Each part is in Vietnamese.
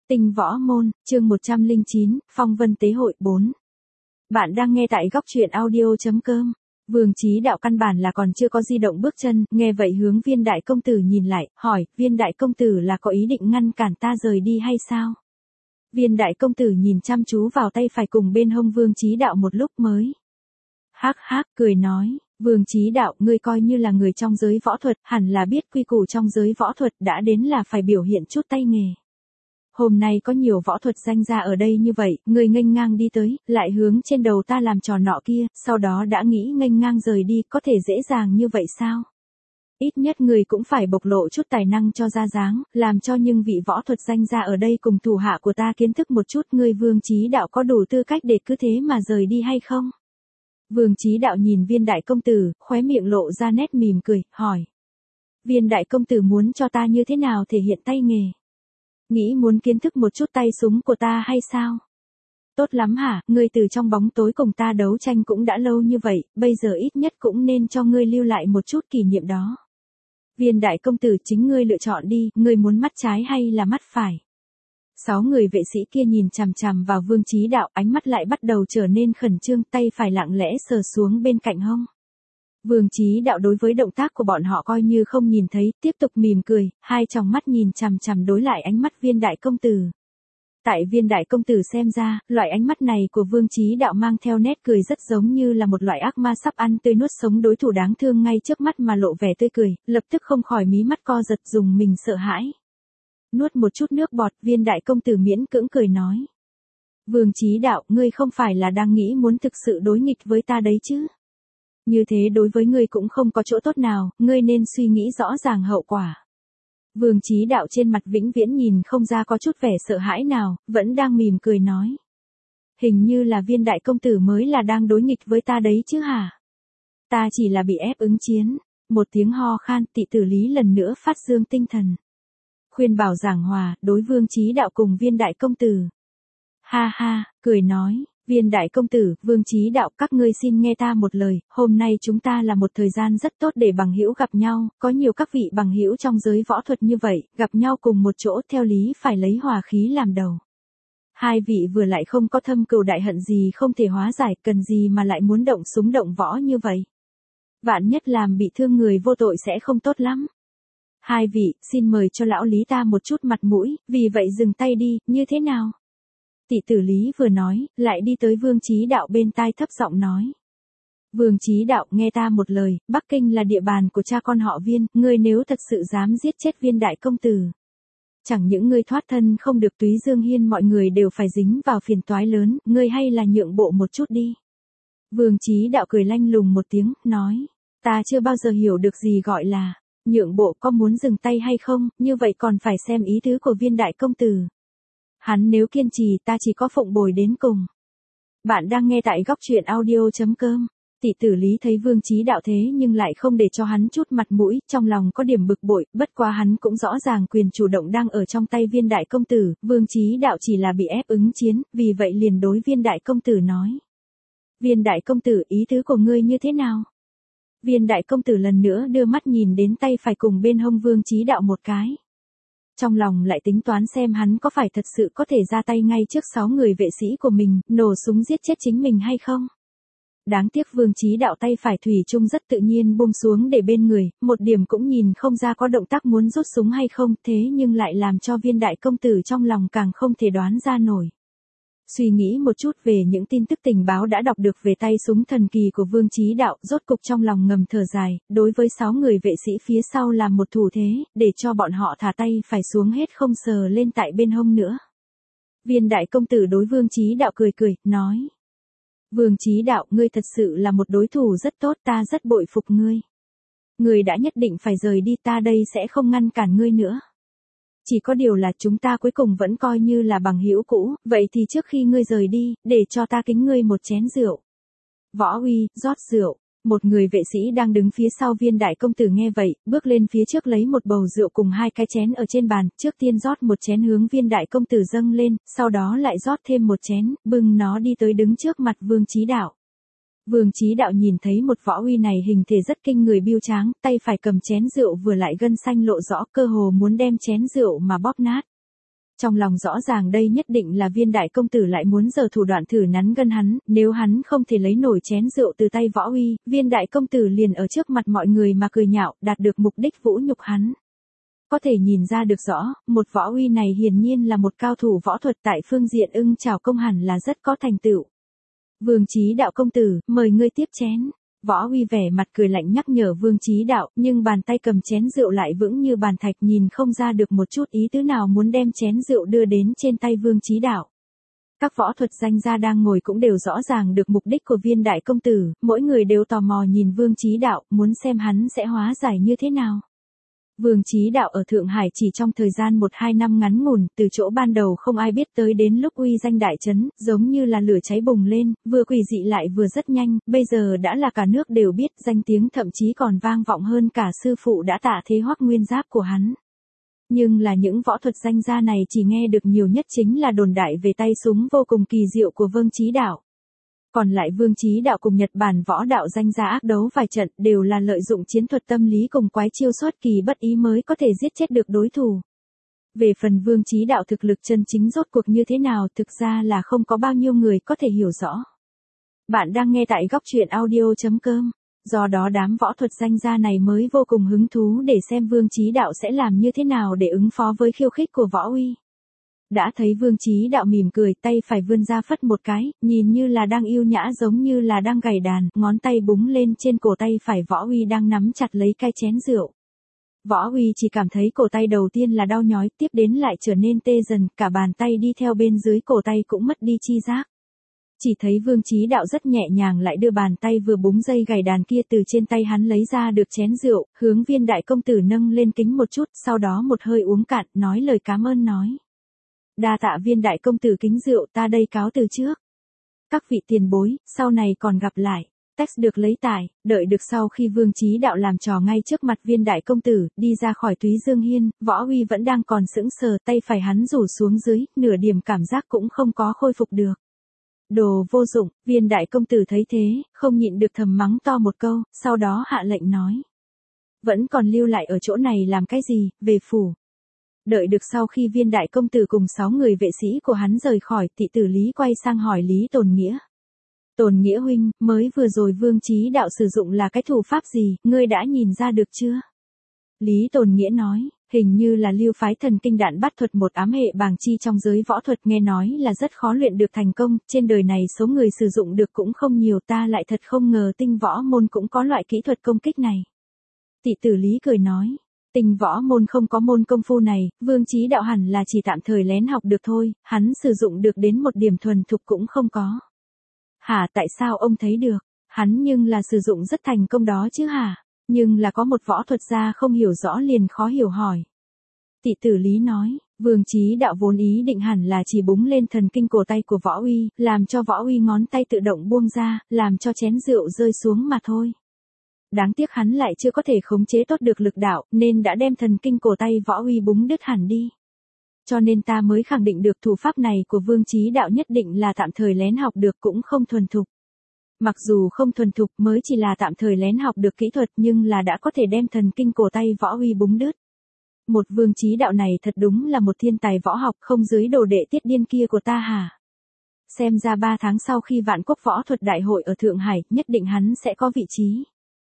Tinh võ môn, chương 109, phong vân tế hội 4. Bạn đang nghe tại góc truyện audio.com. Vương Chí Đạo căn bản là còn chưa có di động bước chân, nghe vậy hướng Viên đại công tử nhìn lại, hỏi, Viên đại công tử là có ý định ngăn cản ta rời đi hay sao? Viên đại công tử nhìn chăm chú vào tay phải cùng bên hông Vương Chí Đạo một lúc mới. Hắc hắc, cười nói, Vương Chí Đạo, ngươi coi như là người trong giới võ thuật, hẳn là biết quy củ trong giới võ thuật, đã đến là phải biểu hiện chút tay nghề. Hôm nay có nhiều võ thuật danh gia ở đây như vậy, ngươi nghênh ngang đi tới, lại hướng trên đầu ta làm trò nọ kia, sau đó đã nghĩ nghênh ngang rời đi, có thể dễ dàng như vậy sao? Ít nhất ngươi cũng phải bộc lộ chút tài năng cho ra dáng, làm cho những vị võ thuật danh gia ở đây cùng thủ hạ của ta kiến thức một chút, ngươi Vương Chí Đạo có đủ tư cách để cứ thế mà rời đi hay không? Vương Chí Đạo nhìn Viên đại công tử, khóe miệng lộ ra nét mỉm cười, hỏi. Viên đại công tử muốn cho ta như thế nào thể hiện tay nghề? Nghĩ muốn kiến thức một chút tay súng của ta hay sao? Tốt lắm hả, ngươi từ trong bóng tối cùng ta đấu tranh cũng đã lâu như vậy, bây giờ ít nhất cũng nên cho ngươi lưu lại một chút kỷ niệm đó. Viên đại công tử, chính ngươi lựa chọn đi, ngươi muốn mắt trái hay là mắt phải? 6 người vệ sĩ kia nhìn chằm chằm vào Vương Chí Đạo, ánh mắt lại bắt đầu trở nên khẩn trương, tay phải lặng lẽ sờ xuống bên cạnh hông. Vương Chí Đạo đối với động tác của bọn họ coi như không nhìn thấy, tiếp tục mỉm cười, hai tròng mắt nhìn chằm chằm đối lại ánh mắt Viên đại công tử. Tại Viên đại công tử xem ra, loại ánh mắt này của Vương Chí Đạo mang theo nét cười rất giống như là một loại ác ma sắp ăn tươi nuốt sống đối thủ đáng thương ngay trước mắt mà lộ vẻ tươi cười, lập tức không khỏi mí mắt co giật, dùng mình sợ hãi. Nuốt một chút nước bọt, Viên đại công tử miễn cưỡng cười nói. Vương Chí Đạo, ngươi không phải là đang nghĩ muốn thực sự đối nghịch với ta đấy chứ? Như thế đối với ngươi cũng không có chỗ tốt nào, ngươi nên suy nghĩ rõ ràng hậu quả. Vương Chí Đạo trên mặt vĩnh viễn nhìn không ra có chút vẻ sợ hãi nào, vẫn đang mỉm cười nói. Hình như là Viên đại công tử mới là đang đối nghịch với ta đấy chứ hả? Ta chỉ là bị ép ứng chiến. Một tiếng ho khan, Tị Tử Lý lần nữa phát dương tinh thần. Khuyên bảo giảng hòa, đối Vương Chí Đạo cùng Viên đại công tử. Ha ha, cười nói. Viên đại công tử, Vương Chí Đạo, các ngươi xin nghe ta một lời, hôm nay chúng ta là một thời gian rất tốt để bằng hữu gặp nhau, có nhiều các vị bằng hữu trong giới võ thuật như vậy, gặp nhau cùng một chỗ theo lý phải lấy hòa khí làm đầu. Hai vị vừa lại không có thâm cừu đại hận gì không thể hóa giải, cần gì mà lại muốn động súng động võ như vậy. Vạn nhất làm bị thương người vô tội sẽ không tốt lắm. Hai vị, xin mời cho lão Lý ta một chút mặt mũi, vì vậy dừng tay đi, như thế nào? Tị Tử Lý vừa nói, lại đi tới Vương Chí Đạo bên tai thấp giọng nói. Vương Chí Đạo, nghe ta một lời, Bắc Kinh là địa bàn của cha con họ Viên, ngươi nếu thật sự dám giết chết Viên đại công tử. Chẳng những ngươi thoát thân không được Túy Dương Hiên mọi người đều phải dính vào phiền toái lớn, ngươi hay là nhượng bộ một chút đi. Vương Chí Đạo cười lanh lùng một tiếng, nói. Ta chưa bao giờ hiểu được gì gọi là nhượng bộ, có muốn dừng tay hay không, như vậy còn phải xem ý tứ của Viên đại công tử. Hắn nếu kiên trì ta chỉ có phụng bồi đến cùng. Bạn đang nghe tại góc truyện audio.com. Tị Tử Lý thấy Vương Chí Đạo thế nhưng lại không để cho hắn chút mặt mũi, trong lòng có điểm bực bội, bất quá hắn cũng rõ ràng quyền chủ động đang ở trong tay Viên đại công tử, Vương Chí Đạo chỉ là bị ép ứng chiến, vì vậy liền đối Viên đại công tử nói. Viên đại công tử, ý tứ của ngươi như thế nào? Viên đại công tử lần nữa đưa mắt nhìn đến tay phải cùng bên hông Vương Chí Đạo một cái. Trong lòng lại tính toán xem hắn có phải thật sự có thể ra tay ngay trước 6 người vệ sĩ của mình, nổ súng giết chết chính mình hay không. Đáng tiếc Vương Chí Đạo tay phải thủy chung rất tự nhiên buông xuống để bên người, một điểm cũng nhìn không ra có động tác muốn rút súng hay không, thế nhưng lại làm cho Viên đại công tử trong lòng càng không thể đoán ra nổi. Suy nghĩ một chút về những tin tức tình báo đã đọc được về tay súng thần kỳ của Vương Chí Đạo, rốt cục trong lòng ngầm thở dài, đối với 6 người vệ sĩ phía sau làm một thủ thế, để cho bọn họ thả tay phải xuống hết không sờ lên tại bên hông nữa. Viên đại công tử đối Vương Chí Đạo cười cười, nói. Vương Chí Đạo, ngươi thật sự là một đối thủ rất tốt, ta rất bội phục ngươi. Ngươi đã nhất định phải rời đi, ta đây sẽ không ngăn cản ngươi nữa. Chỉ có điều là chúng ta cuối cùng vẫn coi như là bằng hữu cũ, vậy thì trước khi ngươi rời đi, để cho ta kính ngươi một chén rượu. Võ uy, rót rượu. Một người vệ sĩ đang đứng phía sau Viên đại công tử nghe vậy, bước lên phía trước lấy một bầu rượu cùng 2 cái chén ở trên bàn, trước tiên rót một chén hướng Viên đại công tử dâng lên, sau đó lại rót thêm một chén, bưng nó đi tới đứng trước mặt Vương Chí Đạo. Vương Chí Đạo nhìn thấy một võ uy này hình thể rất kinh người biêu tráng, tay phải cầm chén rượu vừa lại gân xanh lộ rõ, cơ hồ muốn đem chén rượu mà bóp nát. Trong lòng rõ ràng đây nhất định là Viên đại công tử lại muốn giở thủ đoạn thử nắn gân hắn, nếu hắn không thể lấy nổi chén rượu từ tay Võ Uy, Viên đại công tử liền ở trước mặt mọi người mà cười nhạo, đạt được mục đích vũ nhục hắn. Có thể nhìn ra được rõ, một Võ Uy này hiển nhiên là một cao thủ võ thuật, tại phương diện ưng chảo công hẳn là rất có thành tựu. Vương Chí Đạo công tử, mời ngươi tiếp chén. Võ Uy vẻ mặt cười lạnh nhắc nhở Vương Chí Đạo, nhưng bàn tay cầm chén rượu lại vững như bàn thạch, nhìn không ra được một chút ý tứ nào muốn đem chén rượu đưa đến trên tay Vương Chí Đạo. Các võ thuật danh gia đang ngồi cũng đều rõ ràng được mục đích của Viên đại công tử, mỗi người đều tò mò nhìn Vương Chí Đạo, muốn xem hắn sẽ hóa giải như thế nào. Vương Chí Đạo ở Thượng Hải chỉ trong thời gian 1-2 năm ngắn ngủn, từ chỗ ban đầu không ai biết tới đến lúc uy danh đại chấn, giống như là lửa cháy bùng lên, vừa quỷ dị lại vừa rất nhanh, bây giờ đã là cả nước đều biết, danh tiếng thậm chí còn vang vọng hơn cả sư phụ đã tạ thế Hoắc Nguyên Giáp của hắn. Nhưng là những võ thuật danh gia này chỉ nghe được nhiều nhất chính là đồn đại về tay súng vô cùng kỳ diệu của Vương Chí Đạo. Còn lại Vương Chí Đạo cùng Nhật Bản võ đạo danh gia ác đấu vài trận đều là lợi dụng chiến thuật tâm lý cùng quái chiêu xuất kỳ bất ý mới có thể giết chết được đối thủ. Về phần Vương Chí Đạo thực lực chân chính rốt cuộc như thế nào thực ra là không có bao nhiêu người có thể hiểu rõ. Bạn đang nghe tại góc truyện audio.com. Do đó đám võ thuật danh gia này mới vô cùng hứng thú để xem Vương Chí Đạo sẽ làm như thế nào để ứng phó với khiêu khích của Võ Uy. Đã thấy Vương Chí Đạo mỉm cười, tay phải vươn ra phất một cái, nhìn như là đang yêu nhã giống như là đang gảy đàn, ngón tay búng lên trên cổ tay phải Võ Uy đang nắm chặt lấy cái chén rượu. Võ Uy chỉ cảm thấy cổ tay đầu tiên là đau nhói, tiếp đến lại trở nên tê dần, cả bàn tay đi theo bên dưới cổ tay cũng mất đi chi giác. Chỉ thấy Vương Chí Đạo rất nhẹ nhàng lại đưa bàn tay vừa búng dây gảy đàn kia từ trên tay hắn lấy ra được chén rượu, hướng Viên đại công tử nâng lên kính một chút, sau đó một hơi uống cạn, nói lời cảm ơn nói. Đa tạ Viên đại công tử kính rượu, ta đây cáo từ trước. Các vị tiền bối, sau này còn gặp lại. Text được lấy tải, đợi được sau khi Vương Chí Đạo làm trò ngay trước mặt Viên đại công tử, đi ra khỏi Túy Dương Hiên, Võ Uy vẫn đang còn sững sờ, tay phải hắn rủ xuống dưới, nửa điểm cảm giác cũng không có khôi phục được. Đồ vô dụng, Viên đại công tử thấy thế, không nhịn được thầm mắng to một câu, sau đó hạ lệnh nói. Vẫn còn lưu lại ở chỗ này làm cái gì, về phủ. Đợi được sau khi Viên đại công tử cùng 6 người vệ sĩ của hắn rời khỏi, thị tử Lý quay sang hỏi Lý Tồn Nghĩa. Tồn Nghĩa huynh, mới vừa rồi Vương Chí Đạo sử dụng là cái thủ pháp gì, ngươi đã nhìn ra được chưa? Lý Tồn Nghĩa nói, hình như là lưu phái thần kinh đạn bắt thuật, một ám hệ bàng chi trong giới võ thuật, nghe nói là rất khó luyện được thành công, trên đời này số người sử dụng được cũng không nhiều, ta lại thật không ngờ Tinh võ môn cũng có loại kỹ thuật công kích này. Thị tử Lý cười nói. Tinh võ môn không có môn công phu này, Vương Chí Đạo hẳn là chỉ tạm thời lén học được thôi, hắn sử dụng được đến một điểm thuần thục cũng không có. Hả, tại sao ông thấy được? Hắn nhưng là sử dụng rất thành công đó chứ hả? Nhưng là có một võ thuật gia không hiểu rõ liền khó hiểu hỏi. Thị tử Lý nói, Vương Chí Đạo vốn ý định hẳn là chỉ búng lên thần kinh cổ tay của Võ Uy, làm cho Võ Uy ngón tay tự động buông ra, làm cho chén rượu rơi xuống mà thôi. Đáng tiếc hắn lại chưa có thể khống chế tốt được lực đạo, nên đã đem thần kinh cổ tay Võ Uy búng đứt hẳn đi. Cho nên ta mới khẳng định được thủ pháp này của Vương Chí Đạo nhất định là tạm thời lén học được, cũng không thuần thục. Mặc dù không thuần thục, mới chỉ là tạm thời lén học được kỹ thuật, nhưng là đã có thể đem thần kinh cổ tay Võ Uy búng đứt. Một Vương Chí Đạo này thật đúng là một thiên tài võ học, không dưới đồ đệ Tiết Điên kia của ta hả? Xem ra 3 tháng sau khi Vạn Quốc Võ Thuật Đại hội ở Thượng Hải, nhất định hắn sẽ có vị trí.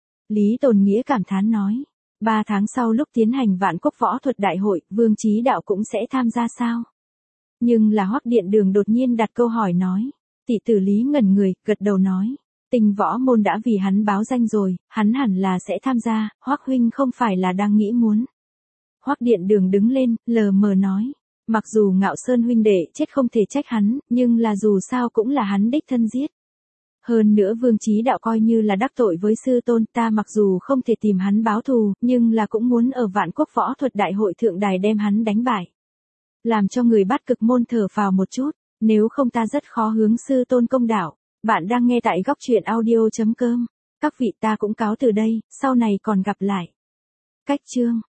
Lý Tồn Nghĩa cảm thán nói, 3 tháng sau lúc tiến hành Vạn Quốc Võ Thuật Đại hội, Vương Chí Đạo cũng sẽ tham gia sao? Nhưng là Hoắc Điện Đường đột nhiên đặt câu hỏi nói. Thị tử Lý ngẩn người, gật đầu nói. Tinh võ môn đã vì hắn báo danh rồi, hắn hẳn là sẽ tham gia, Hoắc huynh không phải là đang nghĩ muốn. Hoắc Điện Đường đứng lên, lờ mờ nói. Mặc dù Ngạo Sơn huynh đệ chết không thể trách hắn, nhưng là dù sao cũng là hắn đích thân giết. Hơn nữa Vương Chí Đạo coi như là đắc tội với sư tôn, ta mặc dù không thể tìm hắn báo thù, nhưng là cũng muốn ở Vạn Quốc Võ Thuật Đại hội thượng đài đem hắn đánh bại. Làm cho người Bát Cực môn thở phào một chút, nếu không ta rất khó hướng sư tôn công đạo. Bạn đang nghe tại góc truyện audio.com. Các vị, ta cũng cáo từ đây, sau này còn gặp lại. Cách chương